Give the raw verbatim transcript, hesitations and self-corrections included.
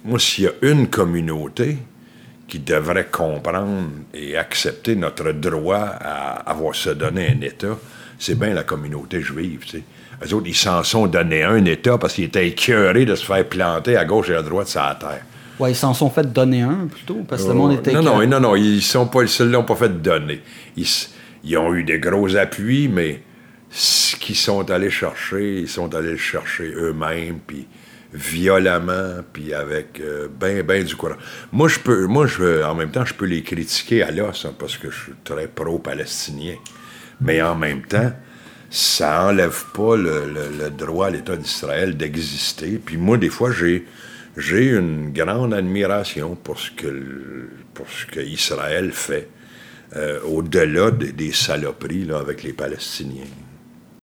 moi, s'il y a une communauté qui devrait comprendre et accepter notre droit à avoir se donné un État, c'est bien la communauté juive, tu sais. Eux autres, ils s'en sont donné un État parce qu'ils étaient écœurés de se faire planter à gauche et à droite sur la terre. Ouais, ils s'en sont fait donner un, plutôt, parce que le Oh, monde était... Non, non, écœuré. non, non, ils sont pas, ils l'ont pas fait donner. Ils, ils ont eu des gros appuis, mais ce qu'ils sont allés chercher, ils sont allés le chercher eux-mêmes, puis violemment, puis avec euh, ben, ben du courage. Moi, je peux, moi, je, en même temps, je peux les critiquer à l'os, hein, parce que je suis très pro-palestinien. Mais en même temps, ça enlève pas le, le, le droit à l'État d'Israël d'exister. Puis moi, des fois, j'ai, j'ai une grande admiration pour ce que, pour ce que Israël fait, euh, au-delà de, des saloperies là, avec les Palestiniens.